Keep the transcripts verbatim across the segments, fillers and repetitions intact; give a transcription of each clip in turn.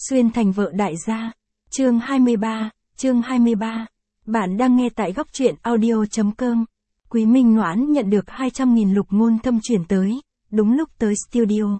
Xuyên thành vợ đại gia. Chương hai mươi ba, chương hai mươi ba. Bạn đang nghe tại góc truyện audio.com. Quý Minh Noãn nhận được hai trăm nghìn Lục Ngôn Thâm chuyển tới, đúng lúc tới studio.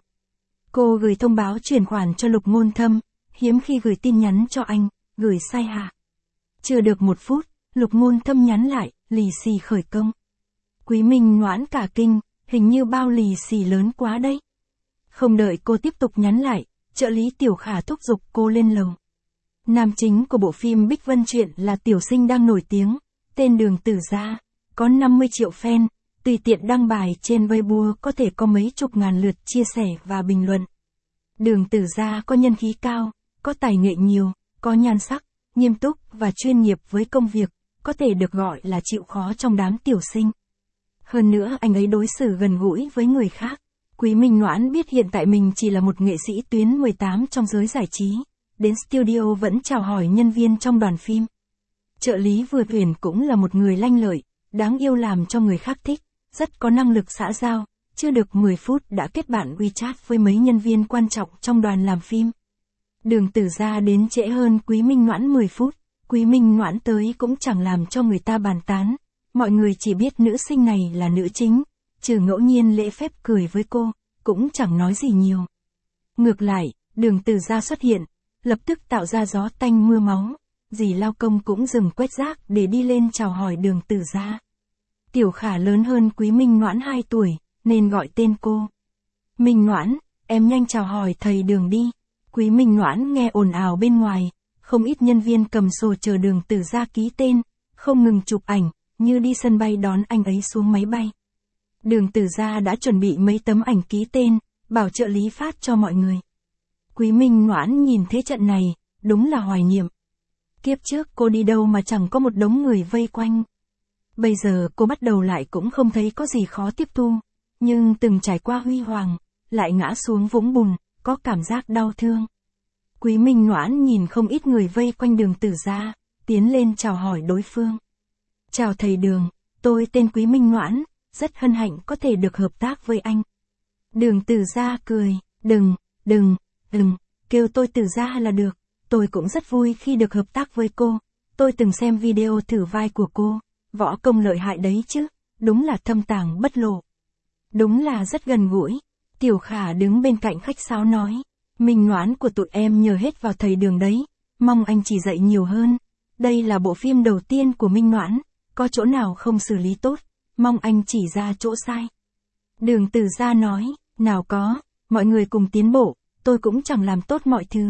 Cô gửi thông báo chuyển khoản cho Lục Ngôn Thâm, hiếm khi gửi tin nhắn cho anh, gửi sai hả? Chưa được một phút, Lục Ngôn Thâm nhắn lại, lì xì khởi công. Quý Minh Noãn cả kinh, hình như bao lì xì lớn quá đấy. Không đợi cô tiếp tục nhắn lại, trợ lý Tiểu Khả thúc giục cô lên lầu. Nam chính của bộ phim Bích Vân Truyện là tiểu sinh đang nổi tiếng, tên Đường Tử Gia, có năm mươi triệu fan, tùy tiện đăng bài trên Weibo có thể có mấy chục ngàn lượt chia sẻ và bình luận. Đường Tử Gia có nhân khí cao, có tài nghệ nhiều, có nhan sắc, nghiêm túc và chuyên nghiệp với công việc, có thể được gọi là chịu khó trong đám tiểu sinh. Hơn nữa anh ấy đối xử gần gũi với người khác. Quý Minh Noãn biết hiện tại mình chỉ là một nghệ sĩ tuyến mười tám trong giới giải trí, đến studio vẫn chào hỏi nhân viên trong đoàn phim. Trợ lý vừa tuyển cũng là một người lanh lợi, đáng yêu làm cho người khác thích, rất có năng lực xã giao, chưa được mười phút đã kết bạn WeChat với mấy nhân viên quan trọng trong đoàn làm phim. Đường Tử Gia đến trễ hơn Quý Minh Noãn mười phút, Quý Minh Noãn tới cũng chẳng làm cho người ta bàn tán, mọi người chỉ biết nữ sinh này là nữ chính. Trừ ngẫu nhiên lễ phép cười với cô, cũng chẳng nói gì nhiều. Ngược lại, Đường Tử Gia xuất hiện, lập tức tạo ra gió tanh mưa máu, dì lao công cũng dừng quét rác để đi lên chào hỏi Đường Tử Gia. Tiểu Khả lớn hơn Quý Minh Noãn hai tuổi, nên gọi tên cô. Minh Noãn, em nhanh chào hỏi thầy Đường đi. Quý Minh Noãn nghe ồn ào bên ngoài, không ít nhân viên cầm sổ chờ Đường Tử Gia ký tên, không ngừng chụp ảnh, như đi sân bay đón anh ấy xuống máy bay. Đường Tử Gia đã chuẩn bị mấy tấm ảnh ký tên, bảo trợ lý phát cho mọi người. Quý Minh Noãn nhìn thế trận này, đúng là hoài niệm. Kiếp trước cô đi đâu mà chẳng có một đống người vây quanh. Bây giờ cô bắt đầu lại cũng không thấy có gì khó tiếp thu, nhưng từng trải qua huy hoàng, lại ngã xuống vũng bùn, có cảm giác đau thương. Quý Minh Noãn nhìn không ít người vây quanh Đường Tử Gia, tiến lên chào hỏi đối phương. Chào thầy Đường, tôi tên Quý Minh Noãn. Rất hân hạnh có thể được hợp tác với anh. Đường Tử Gia cười, đừng, đừng, đừng, kêu tôi Tử Gia là được, tôi cũng rất vui khi được hợp tác với cô, tôi từng xem video thử vai của cô, võ công lợi hại đấy chứ, đúng là thâm tàng bất lộ. Đúng là rất gần gũi. Tiểu Khả đứng bên cạnh khách sáo nói, Minh Noãn của tụi em nhờ hết vào thầy Đường đấy, mong anh chỉ dạy nhiều hơn, đây là bộ phim đầu tiên của Minh Noãn, có chỗ nào không xử lý tốt, mong anh chỉ ra chỗ sai. Đường Tử Gia nói, nào có, mọi người cùng tiến bộ, tôi cũng chẳng làm tốt mọi thứ.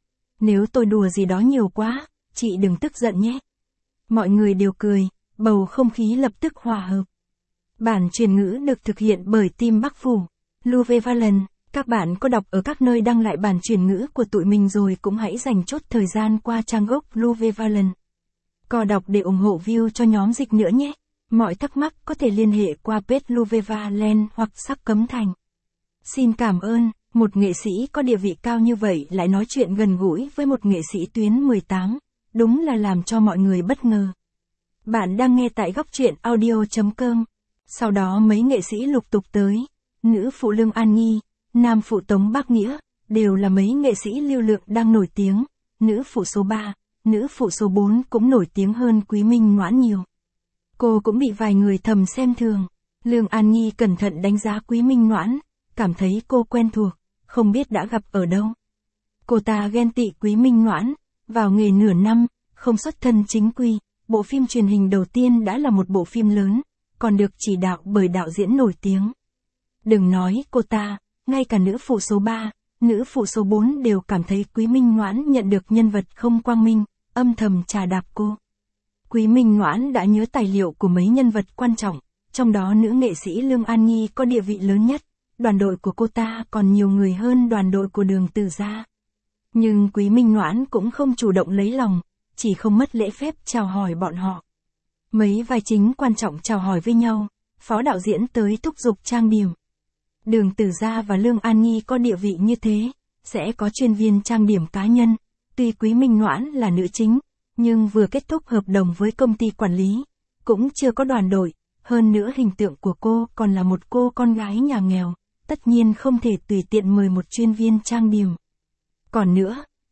Nếu tôi đùa gì đó nhiều quá, chị đừng tức giận nhé. Mọi người đều cười, bầu không khí lập tức hòa hợp. Bản truyền ngữ được thực hiện bởi team Bắc Phủ, Luvevalent. Các bạn có đọc ở các nơi đăng lại bản truyền ngữ của tụi mình rồi cũng hãy dành chút thời gian qua trang gốc Luvevalent. Cò đọc để ủng hộ view cho nhóm dịch nữa nhé. Mọi thắc mắc có thể liên hệ qua page Luvevalent hoặc Sắc Cấm Thành. Xin cảm ơn, một nghệ sĩ có địa vị cao như vậy lại nói chuyện gần gũi với một nghệ sĩ tuyến mười tám, đúng là làm cho mọi người bất ngờ. Bạn đang nghe tại góc truyện audio.com. Sau đó mấy nghệ sĩ lục tục tới, nữ phụ Lương An Nhi, nam phụ Tống Bác Nghĩa, đều là mấy nghệ sĩ lưu lượng đang nổi tiếng, nữ phụ số ba, nữ phụ số bốn cũng nổi tiếng hơn Quý Minh Noãn nhiều. Cô cũng bị vài người thầm xem thường. Lương An Nhi cẩn thận đánh giá Quý Minh Noãn, cảm thấy cô quen thuộc, không biết đã gặp ở đâu. Cô ta ghen tị Quý Minh Noãn, vào nghề nửa năm, không xuất thân chính quy, bộ phim truyền hình đầu tiên đã là một bộ phim lớn, còn được chỉ đạo bởi đạo diễn nổi tiếng. Đừng nói cô ta, ngay cả nữ phụ số ba, nữ phụ số bốn đều cảm thấy Quý Minh Noãn nhận được nhân vật không quang minh, âm thầm chà đạp cô. Quý Minh Noãn đã nhớ tài liệu của mấy nhân vật quan trọng, trong đó nữ nghệ sĩ Lương An Nhi có địa vị lớn nhất, đoàn đội của cô ta còn nhiều người hơn đoàn đội của Đường Tử Gia. Nhưng Quý Minh Noãn cũng không chủ động lấy lòng, chỉ không mất lễ phép chào hỏi bọn họ. Mấy vai chính quan trọng chào hỏi với nhau, phó đạo diễn tới thúc giục trang điểm. Đường Tử Gia và Lương An Nhi có địa vị như thế, sẽ có chuyên viên trang điểm cá nhân, tuy Quý Minh Noãn là nữ chính, nhưng vừa kết thúc hợp đồng với công ty quản lý, cũng chưa có đoàn đội, hơn nữa hình tượng của cô còn là một cô con gái nhà nghèo, tất nhiên không thể tùy tiện mời một chuyên viên trang điểm. Còn nữa,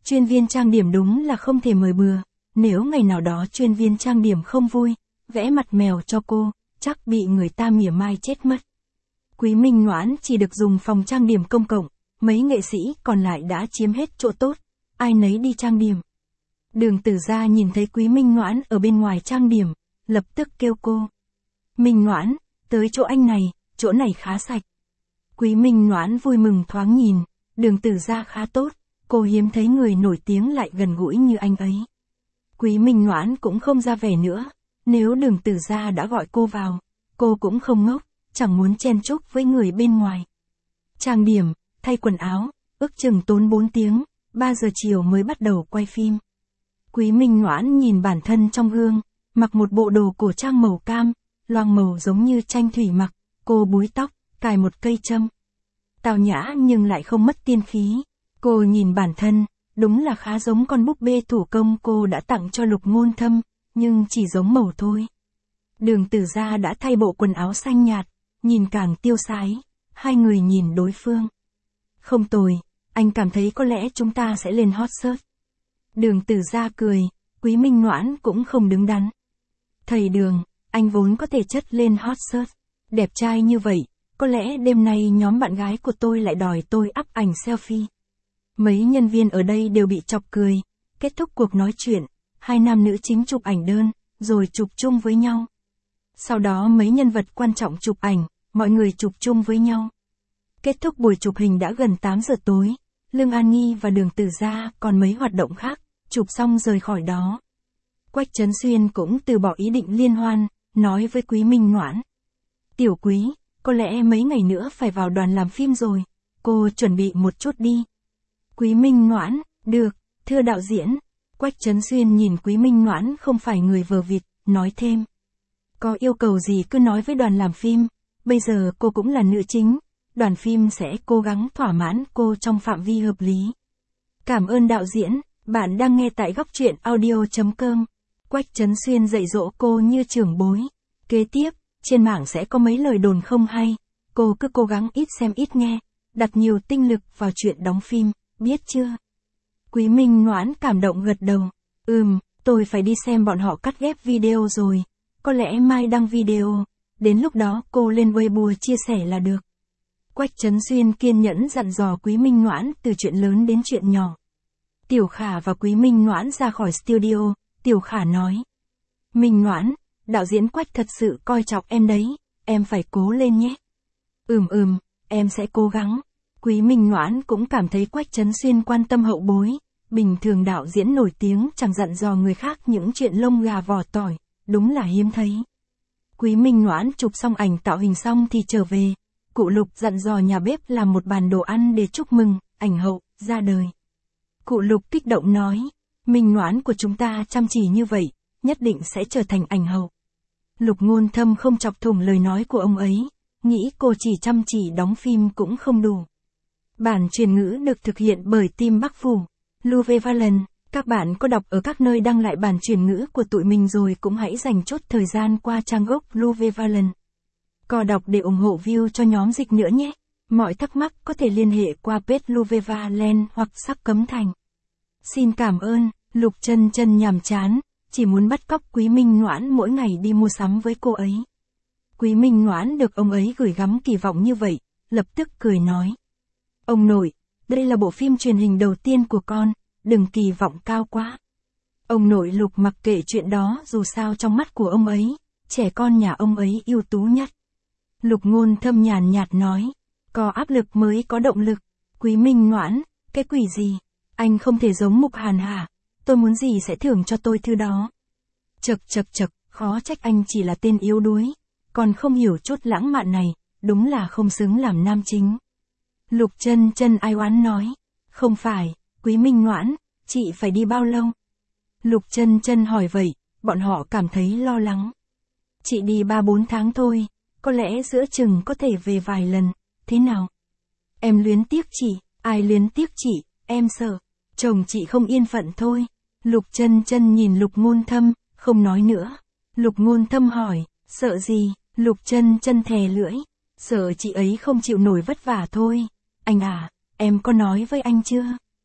Chuyên viên trang điểm đúng là không thể mời bừa, nếu ngày nào đó chuyên viên trang điểm không vui, vẽ mặt mèo cho cô, chắc bị người ta mỉa mai chết mất. Quý Minh Ngoãn chỉ được dùng phòng trang điểm công cộng, mấy nghệ sĩ còn lại đã chiếm hết chỗ tốt, ai nấy đi trang điểm. Đường Tử Gia nhìn thấy Quý Minh Ngoãn ở bên ngoài trang điểm, lập tức kêu cô. Minh Ngoãn, tới chỗ anh này, chỗ này khá sạch. Quý Minh Ngoãn vui mừng thoáng nhìn, Đường Tử Gia khá tốt, cô hiếm thấy người nổi tiếng lại gần gũi như anh ấy. Quý Minh Ngoãn cũng không ra vẻ nữa, nếu Đường Tử Gia đã gọi cô vào, cô cũng không ngốc, chẳng muốn chen chúc với người bên ngoài. Trang điểm, thay quần áo, ước chừng tốn bốn tiếng, ba giờ chiều mới bắt đầu quay phim. Quý Minh Ngoãn nhìn bản thân trong gương, mặc một bộ đồ cổ trang màu cam, loang màu giống như tranh thủy mặc, cô búi tóc, cài một cây châm. Tào nhã nhưng lại không mất tiên khí. Cô nhìn bản thân, đúng là khá giống con búp bê thủ công cô đã tặng cho Lục Ngôn Thâm, nhưng chỉ giống màu thôi. Đường Tử Gia đã thay bộ quần áo xanh nhạt, nhìn càng tiêu sái, hai người nhìn đối phương. Không tồi, anh cảm thấy có lẽ chúng ta sẽ lên hot search. Đường Tử Gia cười, Quý Minh Ngoãn cũng không đứng đắn. Thầy Đường, anh vốn có thể chất lên hot search, đẹp trai như vậy, có lẽ đêm nay nhóm bạn gái của tôi lại đòi tôi up ảnh selfie. Mấy nhân viên ở đây đều bị chọc cười, kết thúc cuộc nói chuyện, hai nam nữ chính chụp ảnh đơn, rồi chụp chung với nhau. Sau đó mấy nhân vật quan trọng chụp ảnh, mọi người chụp chung với nhau. Kết thúc buổi chụp hình đã gần tám giờ tối, Lương An Nghi và Đường Tử Gia còn mấy hoạt động khác, chụp xong rời khỏi đó. Quách Trấn Xuyên cũng từ bỏ ý định liên hoan, nói với Quý Minh Ngoãn. Tiểu Quý, có lẽ mấy ngày nữa phải vào đoàn làm phim rồi, cô chuẩn bị một chút đi. Quý Minh Ngoãn, được, thưa đạo diễn. Quách Trấn Xuyên nhìn Quý Minh Ngoãn không phải người vờ vịt, nói thêm. Có yêu cầu gì cứ nói với đoàn làm phim, bây giờ cô cũng là nữ chính, đoàn phim sẽ cố gắng thỏa mãn cô trong phạm vi hợp lý. Cảm ơn đạo diễn, bạn đang nghe tại góc truyện audio chấm com. Quách Trấn Xuyên dạy dỗ cô như trưởng bối. Kế tiếp, trên mạng sẽ có mấy lời đồn không hay, cô cứ cố gắng ít xem ít nghe, đặt nhiều tinh lực vào chuyện đóng phim, biết chưa? Quý Minh Ngoãn cảm động gật đầu. Ừm, tôi phải đi xem bọn họ cắt ghép video rồi, có lẽ mai đăng video, đến lúc đó cô lên Weibo chia sẻ là được. Quách Trấn Xuyên kiên nhẫn dặn dò Quý Minh Ngoãn từ chuyện lớn đến chuyện nhỏ. Tiểu Khả và Quý Minh Ngoãn ra khỏi studio, Tiểu Khả nói. Minh Ngoãn, đạo diễn Quách thật sự coi trọng em đấy, em phải cố lên nhé. Ừm ừm, em sẽ cố gắng. Quý Minh Ngoãn cũng cảm thấy Quách Trấn Xuyên quan tâm hậu bối, bình thường đạo diễn nổi tiếng chẳng dặn dò người khác những chuyện lông gà vỏ tỏi, đúng là hiếm thấy. Quý Minh Ngoãn chụp xong ảnh tạo hình xong thì trở về, cụ Lục dặn dò nhà bếp làm một bàn đồ ăn để chúc mừng, ảnh hậu, ra đời. Cụ Lục kích động nói, Minh Ngoãn của chúng ta chăm chỉ như vậy, nhất định sẽ trở thành ảnh hậu. Lục Ngôn Thâm không chọc thủng lời nói của ông ấy, nghĩ cô chỉ chăm chỉ đóng phim cũng không đủ. Bản truyền ngữ được thực hiện bởi team Bắc Phủ, Luvevalent. Các bạn có đọc ở các nơi đăng lại bản truyền ngữ của tụi mình rồi cũng hãy dành chút thời gian qua trang gốc Luvevalent. Cò đọc để ủng hộ view cho nhóm dịch nữa nhé. Mọi thắc mắc có thể liên hệ qua page Luvevalent hoặc Sắc Cấm Thành. Xin cảm ơn. Lục Chân Chân nhàm chán, chỉ muốn bắt cóc Quý Minh Ngoãn mỗi ngày đi mua sắm với cô ấy. Quý Minh Ngoãn được ông ấy gửi gắm kỳ vọng như vậy, lập tức cười nói. Ông nội, đây là bộ phim truyền hình đầu tiên của con, đừng kỳ vọng cao quá. Ông nội Lục mặc kệ chuyện đó, dù sao trong mắt của ông ấy, trẻ con nhà ông ấy ưu tú nhất. Lục Ngôn Thâm nhàn nhạt nói, có áp lực mới có động lực. Quý Minh Ngoãn, cái quỷ gì? Anh không thể giống Mục Hàn hả? Tôi muốn gì sẽ thưởng cho tôi thứ đó. Chật chật chật, khó trách anh chỉ là tên yếu đuối, còn không hiểu chút lãng mạn này, đúng là không xứng làm nam chính. Lục Chân Chân ai oán nói, không phải, Quý Minh Ngoãn, chị phải đi bao lâu? Lục Chân Chân hỏi vậy, bọn họ cảm thấy lo lắng. Chị đi ba bốn tháng thôi, có lẽ giữa chừng có thể về vài lần, thế nào? Em luyến tiếc chị, ai luyến tiếc chị, em sợ, chồng chị không yên phận thôi. Lục Chân Chân nhìn Lục Ngôn Thâm, không nói nữa. Lục Ngôn Thâm hỏi, sợ gì? Lục Chân Chân thè lưỡi, sợ chị ấy không chịu nổi vất vả thôi. Anh à, em có nói với anh chưa?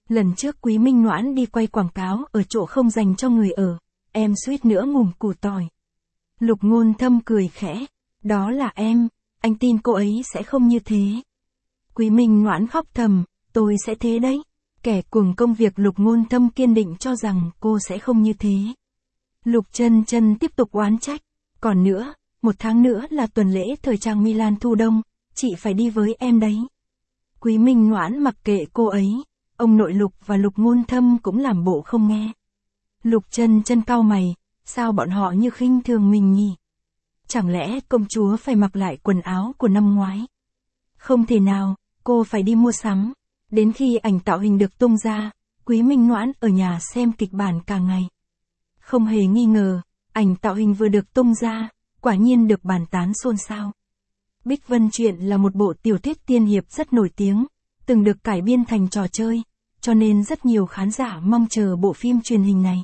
Lần trước Quý Minh Noãn đi quay quảng cáo ở chỗ không dành cho người ở, em suýt nữa ngủm củ tỏi. Lục Ngôn Thâm cười khẽ, đó là em, anh tin cô ấy sẽ không như thế. Quý Minh Noãn khóc thầm, tôi sẽ thế đấy. Kẻ cuồng công việc Lục Ngôn Thâm kiên định cho rằng cô sẽ không như thế. Lục Chân Chân tiếp tục oán trách, còn nữa, một tháng nữa là tuần lễ thời trang Milan thu đông, chị phải đi với em đấy. Quý Minh Noãn mặc kệ cô ấy, ông nội Lục và Lục Ngôn Thâm cũng làm bộ không nghe. Lục Chân Chân cau mày, sao bọn họ như khinh thường mình nhỉ? Chẳng lẽ công chúa phải mặc lại quần áo của năm ngoái? Không thể nào, cô phải đi mua sắm. Đến khi ảnh tạo hình được tung ra, Quý Minh Noãn ở nhà xem kịch bản cả ngày. Không hề nghi ngờ, ảnh tạo hình vừa được tung ra, quả nhiên được bàn tán xôn xao. Bích Vân Truyện là một bộ tiểu thuyết tiên hiệp rất nổi tiếng, từng được cải biên thành trò chơi, cho nên rất nhiều khán giả mong chờ bộ phim truyền hình này.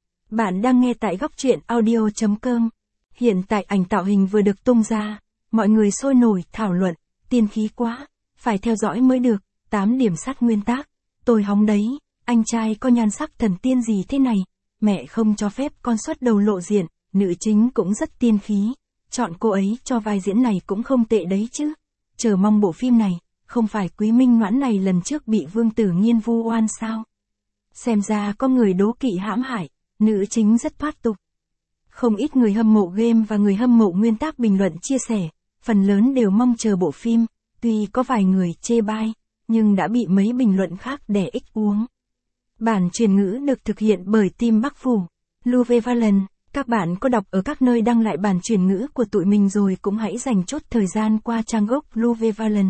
Bạn đang nghe tại góc truyện audio chấm com. Hiện tại ảnh tạo hình vừa được tung ra, mọi người sôi nổi thảo luận, tiên khí quá, phải theo dõi mới được, tám điểm sát nguyên tác, tôi hóng đấy, anh trai có nhan sắc thần tiên gì thế này, mẹ không cho phép con xuất đầu lộ diện, nữ chính cũng rất tiên khí, chọn cô ấy cho vai diễn này cũng không tệ đấy chứ. Chờ mong bộ phim này, không phải Quý Minh Noãn này lần trước bị Vương Tử Nghiên vu oan sao? Xem ra có người đố kỵ hãm hại, nữ chính rất thoát tục. Không ít người hâm mộ game và người hâm mộ nguyên tác bình luận chia sẻ, phần lớn đều mong chờ bộ phim, tuy có vài người chê bai, nhưng đã bị mấy bình luận khác đè ích uống. Bản truyền ngữ được thực hiện bởi team Bắc Phủ, Luvevalent. Các bạn có đọc ở các nơi đăng lại bản truyền ngữ của tụi mình rồi cũng hãy dành chút thời gian qua trang gốc Luvevalent.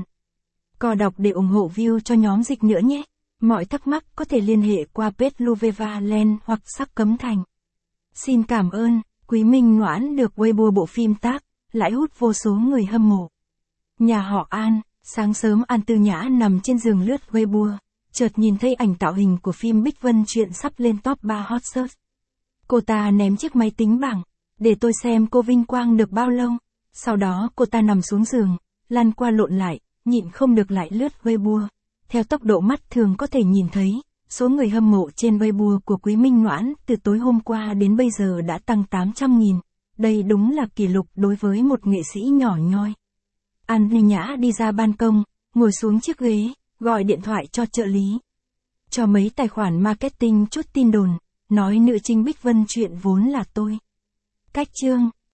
Có đọc để ủng hộ view cho nhóm dịch nữa nhé. Mọi thắc mắc có thể liên hệ qua page Luvevalent hoặc Sắc Cấm Thành. Xin cảm ơn, Quý Minh Noãn được Weibo bộ phim tác, lại hút vô số người hâm mộ. Nhà họ An, sáng sớm An Tư Nhã nằm trên giường lướt Weibo, chợt nhìn thấy ảnh tạo hình của phim Bích Vân Truyện sắp lên top ba hot search. Cô ta ném chiếc máy tính bảng, để tôi xem cô vinh quang được bao lâu. Sau đó cô ta nằm xuống giường, lăn qua lộn lại, nhịn không được lại lướt Weibo. Theo tốc độ mắt thường có thể nhìn thấy, số người hâm mộ trên Weibo của Quý Minh Noãn từ tối hôm qua đến bây giờ đã tăng tám trăm nghìn. Đây đúng là kỷ lục đối với một nghệ sĩ nhỏ nhoi. An Tư Nhã đi ra ban công, ngồi xuống chiếc ghế, gọi điện thoại cho trợ lý. Cho mấy tài khoản marketing chút tin đồn, nói nữ chính Bích Vân Truyện vốn là tôi. Cách chương